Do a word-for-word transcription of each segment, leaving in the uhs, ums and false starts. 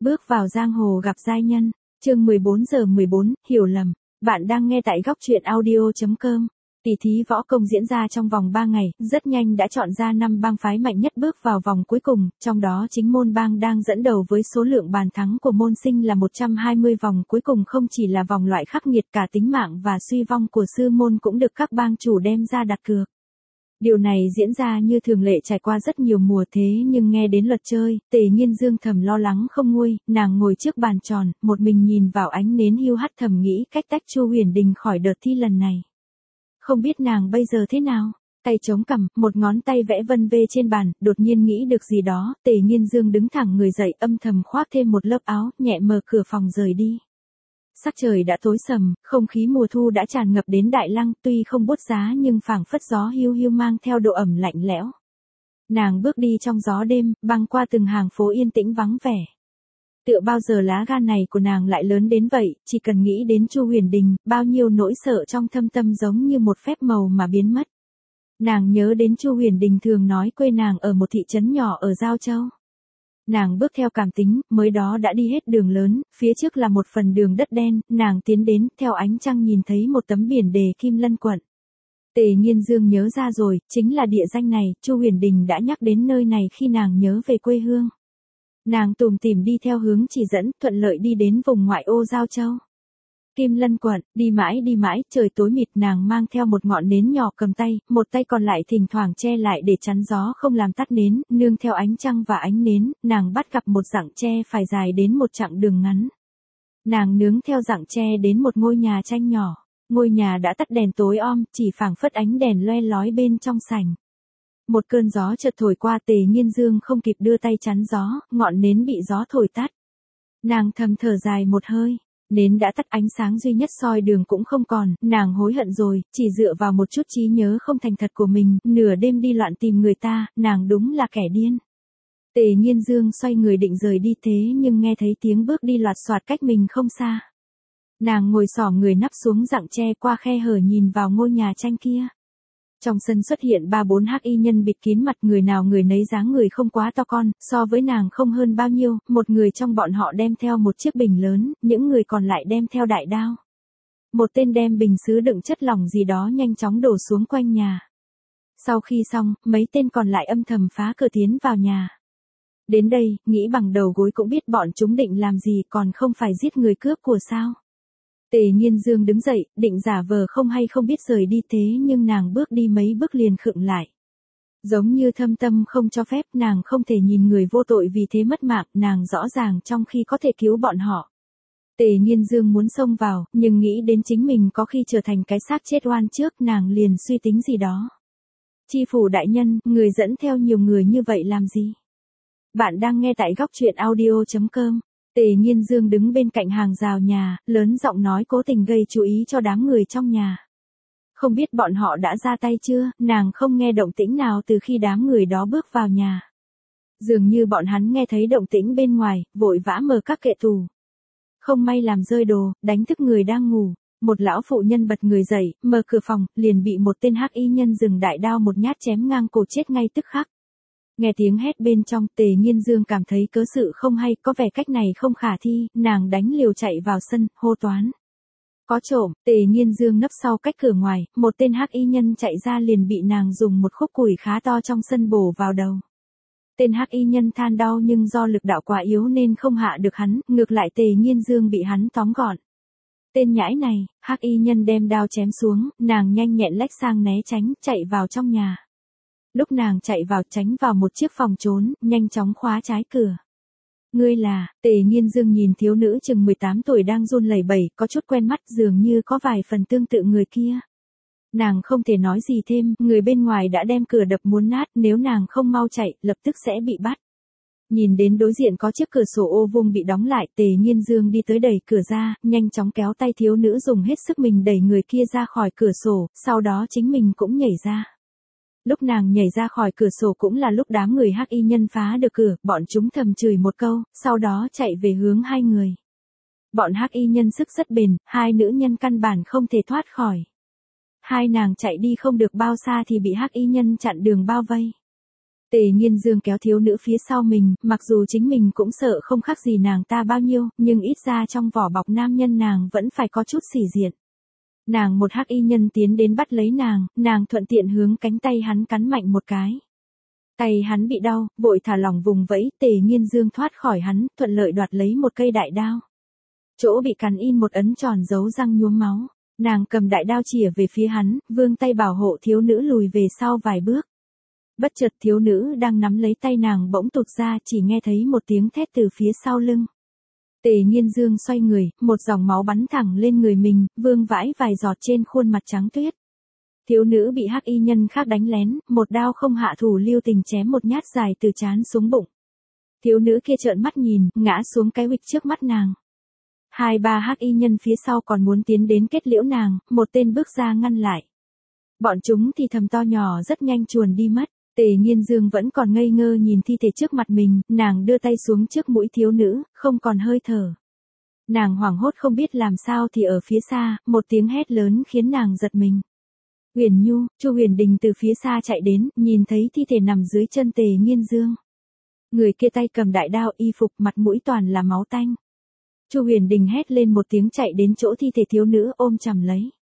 Bước vào giang hồ gặp giai nhân, chương mười bốn giờ mười bốn, hiểu lầm. Bạn đang nghe tại góc truyện audio chấm com. Tỷ thí võ công diễn ra trong vòng ba ngày, rất nhanh đã chọn ra năm bang phái mạnh nhất bước vào vòng cuối cùng, trong đó chính môn bang đang dẫn đầu với số lượng bàn thắng của môn sinh là một trăm hai mươi vòng cuối cùng không chỉ là vòng loại khắc nghiệt, cả tính mạng và suy vong của sư môn cũng được các bang chủ đem ra đặt cược. Điều này diễn ra như thường lệ trải qua rất nhiều mùa, thế nhưng nghe đến luật chơi, Tề Nghiên Dương thầm lo lắng không nguôi, nàng ngồi trước bàn tròn, một mình nhìn vào ánh nến hiu hắt thầm nghĩ cách tách Chu Huyền Đình khỏi đợt thi lần này. Không biết nàng bây giờ thế nào, tay chống cằm, một ngón tay vẽ vân vê trên bàn, đột nhiên nghĩ được gì đó, Tề Nghiên Dương đứng thẳng người dậy, âm thầm khoác thêm một lớp áo, nhẹ mở cửa phòng rời đi. Sắc trời đã tối sầm, không khí mùa thu đã tràn ngập đến Đại Lăng, tuy không buốt giá nhưng phảng phất gió hiu hiu mang theo độ ẩm lạnh lẽo. Nàng bước đi trong gió đêm, băng qua từng hàng phố yên tĩnh vắng vẻ. Tựa bao giờ lá gan này của nàng lại lớn đến vậy, chỉ cần nghĩ đến Chu Huyền Đình, bao nhiêu nỗi sợ trong thâm tâm giống như một phép màu mà biến mất. Nàng nhớ đến Chu Huyền Đình thường nói quê nàng ở một thị trấn nhỏ ở Giao Châu. Nàng bước theo cảm tính, mới đó đã đi hết đường lớn, phía trước là một phần đường đất đen, nàng tiến đến, theo ánh trăng nhìn thấy một tấm biển đề Kim Lân Quận. Tề Nghiên Dương nhớ ra rồi, chính là địa danh này, Chu Huyền Đình đã nhắc đến nơi này khi nàng nhớ về quê hương. Nàng tủm tỉm đi theo hướng chỉ dẫn, thuận lợi đi đến vùng ngoại ô Giao Châu. Kim Lân Quận, đi mãi đi mãi, trời tối mịt, nàng mang theo một ngọn nến nhỏ cầm tay, một tay còn lại thỉnh thoảng che lại để chắn gió không làm tắt nến, nương theo ánh trăng và ánh nến, nàng bắt gặp một rặng tre phải dài đến một chặng đường ngắn. Nàng nướng theo rặng tre đến một ngôi nhà tranh nhỏ, ngôi nhà đã tắt đèn tối om, chỉ phảng phất ánh đèn loe lói bên trong sảnh. Một cơn gió chợt thổi qua, Tề Nghiên Dương không kịp đưa tay chắn gió, ngọn nến bị gió thổi tắt. Nàng thầm thở dài một hơi. Nến đã tắt, ánh sáng duy nhất soi đường cũng không còn, nàng hối hận rồi, chỉ dựa vào một chút trí nhớ không thành thật của mình, nửa đêm đi loạn tìm người ta, nàng đúng là kẻ điên. Tề Nghiên Dương xoay người định rời đi thế nhưng nghe thấy tiếng bước đi loạt soạt cách mình không xa. Nàng ngồi xổm người nắp xuống rặng tre qua khe hở nhìn vào ngôi nhà tranh kia. Trong sân xuất hiện ba bốn hắc y nhân bịt kín mặt, người nào người nấy dáng người không quá to con, so với nàng không hơn bao nhiêu, một người trong bọn họ đem theo một chiếc bình lớn, những người còn lại đem theo đại đao. Một tên đem bình sứ đựng chất lỏng gì đó nhanh chóng đổ xuống quanh nhà. Sau khi xong, mấy tên còn lại âm thầm phá cửa tiến vào nhà. Đến đây, nghĩ bằng đầu gối cũng biết bọn chúng định làm gì, còn không phải giết người cướp của sao. Tề Nghiên Dương đứng dậy, định giả vờ không hay không biết rời đi thế nhưng nàng bước đi mấy bước liền khựng lại. Giống như thâm tâm không cho phép, nàng không thể nhìn người vô tội vì thế mất mạng, nàng rõ ràng trong khi có thể cứu bọn họ. Tề Nghiên Dương muốn xông vào, nhưng nghĩ đến chính mình có khi trở thành cái xác chết oan trước, nàng liền suy tính gì đó. Chi phủ đại nhân, người dẫn theo nhiều người như vậy làm gì? Bạn đang nghe tại góc truyện audio chấm com. Tề Nghiên Dương đứng bên cạnh hàng rào nhà, lớn giọng nói cố tình gây chú ý cho đám người trong nhà. Không biết bọn họ đã ra tay chưa, nàng không nghe động tĩnh nào từ khi đám người đó bước vào nhà. Dường như bọn hắn nghe thấy động tĩnh bên ngoài, vội vã mở các kệ tủ. Không may làm rơi đồ, đánh thức người đang ngủ. Một lão phụ nhân bật người dậy, mở cửa phòng, liền bị một tên hắc y nhân dùng đại đao một nhát chém ngang cổ chết ngay tức khắc. Nghe tiếng hét bên trong, Tề Nghiên Dương cảm thấy cớ sự không hay, có vẻ cách này không khả thi, nàng đánh liều chạy vào sân, hô toán. Có trộm, Tề Nghiên Dương nấp sau cách cửa ngoài, một tên hắc y nhân chạy ra liền bị nàng dùng một khúc củi khá to trong sân bổ vào đầu. Tên hắc y nhân than đau nhưng do lực đạo quá yếu nên không hạ được hắn, ngược lại Tề Nghiên Dương bị hắn tóm gọn. Tên nhãi này, hắc y nhân đem đao chém xuống, nàng nhanh nhẹn lách sang né tránh, chạy vào trong nhà. Lúc nàng chạy vào tránh vào một chiếc phòng trốn, nhanh chóng khóa trái cửa. Ngươi là, Tề Nghiên Dương nhìn thiếu nữ chừng mười tám tuổi đang run lẩy bẩy, có chút quen mắt, dường như có vài phần tương tự người kia. Nàng không thể nói gì thêm, người bên ngoài đã đem cửa đập muốn nát, nếu nàng không mau chạy, lập tức sẽ bị bắt. Nhìn đến đối diện có chiếc cửa sổ ô vuông bị đóng lại, Tề Nghiên Dương đi tới đẩy cửa ra, nhanh chóng kéo tay thiếu nữ dùng hết sức mình đẩy người kia ra khỏi cửa sổ, sau đó chính mình cũng nhảy ra. Lúc nàng nhảy ra khỏi cửa sổ cũng là lúc đám người hắc y nhân phá được cửa, bọn chúng thầm chửi một câu, sau đó chạy về hướng hai người. Bọn hắc y nhân sức rất bền, hai nữ nhân căn bản không thể thoát khỏi. Hai nàng chạy đi không được bao xa thì bị hắc y nhân chặn đường bao vây. Tề Nghiên Dương kéo thiếu nữ phía sau mình, mặc dù chính mình cũng sợ không khác gì nàng ta bao nhiêu, nhưng ít ra trong vỏ bọc nam nhân nàng vẫn phải có chút sĩ diện. Nàng một hắc y nhân tiến đến bắt lấy nàng, nàng thuận tiện hướng cánh tay hắn cắn mạnh một cái. Tay hắn bị đau, vội thả lỏng vùng vẫy, Tề Nghiên Dương thoát khỏi hắn, thuận lợi đoạt lấy một cây đại đao. Chỗ bị cắn in một ấn tròn dấu răng nhuốm máu, nàng cầm đại đao chĩa về phía hắn, vươn tay bảo hộ thiếu nữ lùi về sau vài bước. Bất chợt thiếu nữ đang nắm lấy tay nàng bỗng tụt ra, chỉ nghe thấy một tiếng thét từ phía sau lưng. Tề Nghiên Dương xoay người, một dòng máu bắn thẳng lên người mình, vương vãi vài giọt trên khuôn mặt trắng tuyết. Thiếu nữ bị hắc y nhân khác đánh lén, một đao không hạ thủ lưu tình chém một nhát dài từ trán xuống bụng. Thiếu nữ kia trợn mắt nhìn, ngã xuống cái huỵch trước mắt nàng. Hai ba hắc y nhân phía sau còn muốn tiến đến kết liễu nàng, một tên bước ra ngăn lại. Bọn chúng thì thầm to nhỏ rất nhanh chuồn đi mất. Tề Nghiên Dương vẫn còn ngây ngơ nhìn thi thể trước mặt mình, nàng đưa tay xuống trước mũi thiếu nữ, không còn hơi thở. Nàng hoảng hốt không biết làm sao thì ở phía xa, một tiếng hét lớn khiến nàng giật mình. Huyền Nhu, Chu Huyền Đình từ phía xa chạy đến, nhìn thấy thi thể nằm dưới chân Tề Nghiên Dương. Người kia tay cầm đại đao, y phục, mặt mũi toàn là máu tanh. Chu Huyền Đình hét lên một tiếng chạy đến chỗ thi thể thiếu nữ ôm chầm lấy.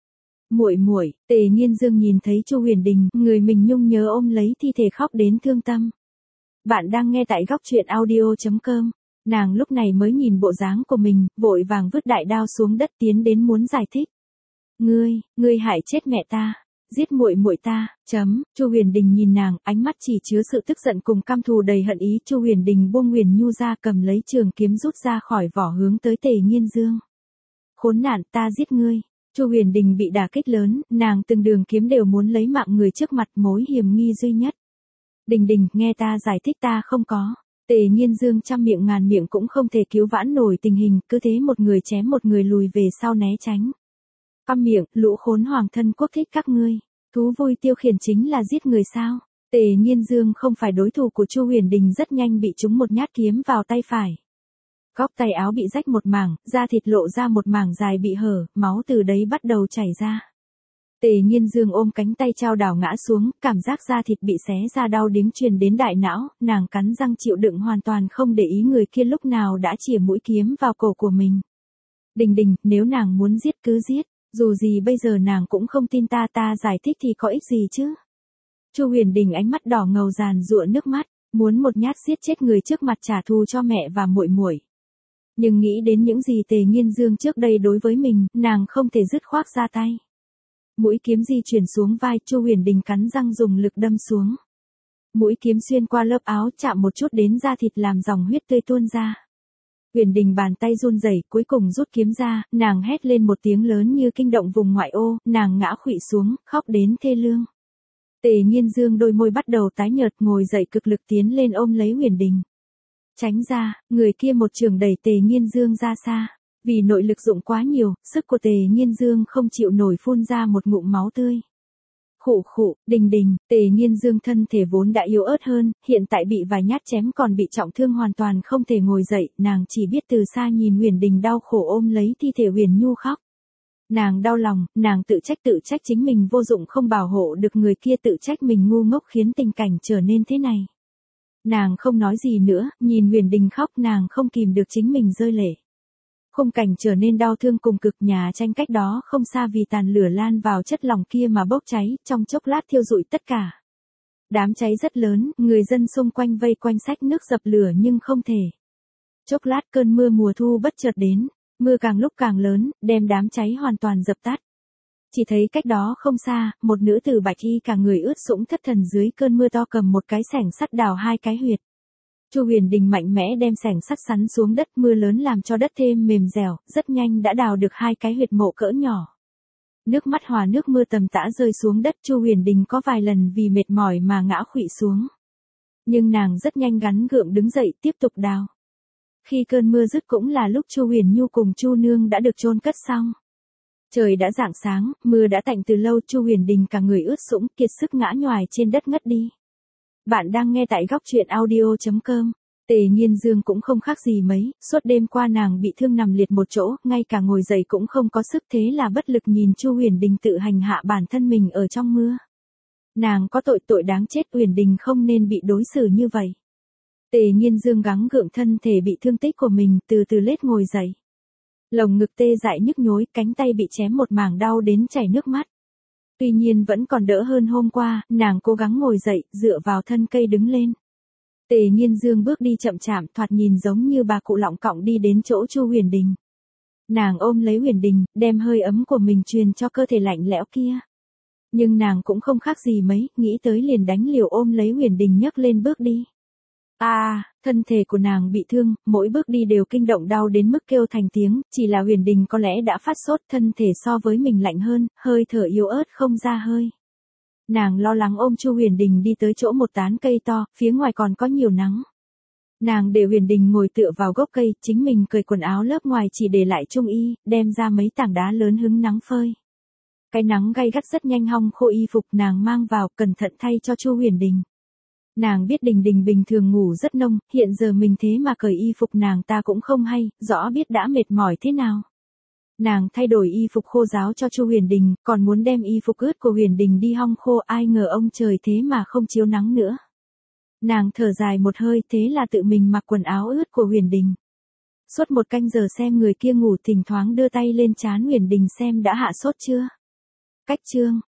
Muội muội, Tề Nghiên Dương nhìn thấy Chu Huyền Đình, người mình nhung nhớ ôm lấy thi thể khóc đến thương tâm. Bạn đang nghe tại góc truyện audio chấm com. Nàng lúc này mới nhìn bộ dáng của mình, vội vàng vứt đại đao xuống đất tiến đến muốn giải thích. Ngươi, ngươi hại chết mẹ ta, giết muội muội ta, chấm. Chu Huyền Đình nhìn nàng, ánh mắt chỉ chứa sự tức giận cùng căm thù đầy hận ý. Chu Huyền Đình buông Huyền Nhu ra, cầm lấy trường kiếm rút ra khỏi vỏ hướng tới Tề Nghiên Dương. Khốn nạn, ta giết ngươi. Chu Huyền Đình bị đả kích lớn, nàng từng đường kiếm đều muốn lấy mạng người trước mặt, mối hiểm nghi duy nhất. Đình Đình, nghe ta giải thích, ta không có. Tề Nghiên Dương trăm miệng ngàn miệng cũng không thể cứu vãn nổi tình hình, cứ thế một người chém một người lùi về sau né tránh. Câm miệng, lũ khốn hoàng thân quốc thích các ngươi. Thú vui tiêu khiển chính là giết người sao? Tề Nghiên Dương không phải đối thủ của Chu Huyền Đình, rất nhanh bị trúng một nhát kiếm vào tay phải. Góc tay áo bị rách một mảng, da thịt lộ ra một mảng dài bị hở, máu từ đấy bắt đầu chảy ra. Tề Nghiên Dương ôm cánh tay trao đảo ngã xuống, cảm giác da thịt bị xé ra đau điếng truyền đến đại não, nàng cắn răng chịu đựng hoàn toàn không để ý người kia lúc nào đã chĩa mũi kiếm vào cổ của mình. Đình Đình, nếu nàng muốn giết cứ giết, dù gì bây giờ nàng cũng không tin ta, ta giải thích thì có ích gì chứ. Chu Huyền Đình ánh mắt đỏ ngầu giàn giụa nước mắt, muốn một nhát giết chết người trước mặt trả thù cho mẹ và muội muội. Nhưng nghĩ đến những gì Tề Nghiên Dương trước đây đối với mình, nàng không thể dứt khoát ra tay. Mũi kiếm di chuyển xuống vai, Chu Huyền Đình cắn răng dùng lực đâm xuống. Mũi kiếm xuyên qua lớp áo, chạm một chút đến da thịt làm dòng huyết tươi tuôn ra. Huyền Đình bàn tay run rẩy, cuối cùng rút kiếm ra, nàng hét lên một tiếng lớn như kinh động vùng ngoại ô, nàng ngã khuỵu xuống, khóc đến thê lương. Tề Nghiên Dương đôi môi bắt đầu tái nhợt, ngồi dậy cực lực tiến lên ôm lấy Huyền Đình. Tránh ra, người kia một trường đẩy Tề Nghiên Dương ra xa. Vì nội lực dụng quá nhiều, sức của Tề Nghiên Dương không chịu nổi, phun ra một ngụm máu tươi. Khụ khụ, Đình Đình, Tề Nghiên Dương thân thể vốn đã yếu ớt hơn, hiện tại bị vài nhát chém còn bị trọng thương hoàn toàn không thể ngồi dậy, nàng chỉ biết từ xa nhìn Huyền Đình đau khổ ôm lấy thi thể Huyền Nhu khóc. Nàng đau lòng, nàng tự trách tự trách chính mình vô dụng không bảo hộ được người kia, tự trách mình ngu ngốc khiến tình cảnh trở nên thế này. Nàng không nói gì nữa, nhìn Huyền Đình khóc nàng không kìm được chính mình rơi lệ. Khung cảnh trở nên đau thương cùng cực, nhà tranh cách đó không xa vì tàn lửa lan vào chất lỏng kia mà bốc cháy, trong chốc lát thiêu rụi tất cả. Đám cháy rất lớn, người dân xung quanh vây quanh xách nước dập lửa nhưng không thể. Chốc lát cơn mưa mùa thu bất chợt đến, mưa càng lúc càng lớn, đem đám cháy hoàn toàn dập tắt. Chỉ thấy cách đó không xa, một nữ tử bạch y cả người ướt sũng thất thần dưới cơn mưa to cầm một cái xẻng sắt đào hai cái huyệt. Chu Huyền Đình mạnh mẽ đem xẻng sắt sắn xuống đất, mưa lớn làm cho đất thêm mềm dẻo, rất nhanh đã đào được hai cái huyệt mộ cỡ nhỏ. Nước mắt hòa nước mưa tầm tã rơi xuống đất, Chu Huyền Đình có vài lần vì mệt mỏi mà ngã khuỵu xuống. Nhưng nàng rất nhanh gắn gượng đứng dậy tiếp tục đào. Khi cơn mưa dứt cũng là lúc Chu Huyền Nhu cùng Chu Nương đã được chôn cất xong. Trời đã rạng sáng, mưa đã tạnh từ lâu, Chu Huyền Đình cả người ướt sũng kiệt sức ngã nhoài trên đất ngất đi. Bạn đang nghe tại góc truyện audio chấm com. Tề Nghiên Dương cũng không khác gì mấy, suốt đêm qua nàng bị thương nằm liệt một chỗ, ngay cả ngồi dậy cũng không có sức, thế là bất lực nhìn Chu Huyền Đình tự hành hạ bản thân mình ở trong mưa. Nàng có tội, tội đáng chết, Uyển Đình không nên bị đối xử như vậy. Tề Nghiên Dương gắng gượng thân thể bị thương tích của mình, từ từ lết ngồi dậy. Lồng ngực tê dại nhức nhối, cánh tay bị chém một mảng đau đến chảy nước mắt. Tuy nhiên vẫn còn đỡ hơn hôm qua, nàng cố gắng ngồi dậy, dựa vào thân cây đứng lên. Tề Nghiên Dương bước đi chậm chạp, thoạt nhìn giống như bà cụ lọng cọng đi đến chỗ Chu Huyền Đình. Nàng ôm lấy Huyền Đình, đem hơi ấm của mình truyền cho cơ thể lạnh lẽo kia. Nhưng nàng cũng không khác gì mấy, nghĩ tới liền đánh liều ôm lấy Huyền Đình nhấc lên bước đi. À, thân thể của nàng bị thương, mỗi bước đi đều kinh động đau đến mức kêu thành tiếng, chỉ là Huyền Đình có lẽ đã phát sốt, thân thể so với mình lạnh hơn, hơi thở yếu ớt không ra hơi. Nàng lo lắng ôm Chu Huyền Đình đi tới chỗ một tán cây to, phía ngoài còn có nhiều nắng. Nàng để Huyền Đình ngồi tựa vào gốc cây, chính mình cởi quần áo lớp ngoài chỉ để lại trung y, đem ra mấy tảng đá lớn hứng nắng phơi. Cái nắng gay gắt rất nhanh hong khô y phục nàng mang vào, cẩn thận thay cho Chu Huyền Đình. Nàng biết Đình Đình bình thường ngủ rất nông, hiện giờ mình thế mà cởi y phục nàng ta cũng không hay, rõ biết đã mệt mỏi thế nào. Nàng thay đổi y phục khô ráo cho Chu Huyền Đình, còn muốn đem y phục ướt của Huyền Đình đi hong khô, ai ngờ ông trời thế mà không chiếu nắng nữa. Nàng thở dài một hơi, thế là tự mình mặc quần áo ướt của Huyền Đình. Suốt một canh giờ xem người kia ngủ, thỉnh thoảng đưa tay lên trán Huyền Đình xem đã hạ sốt chưa. Cách chương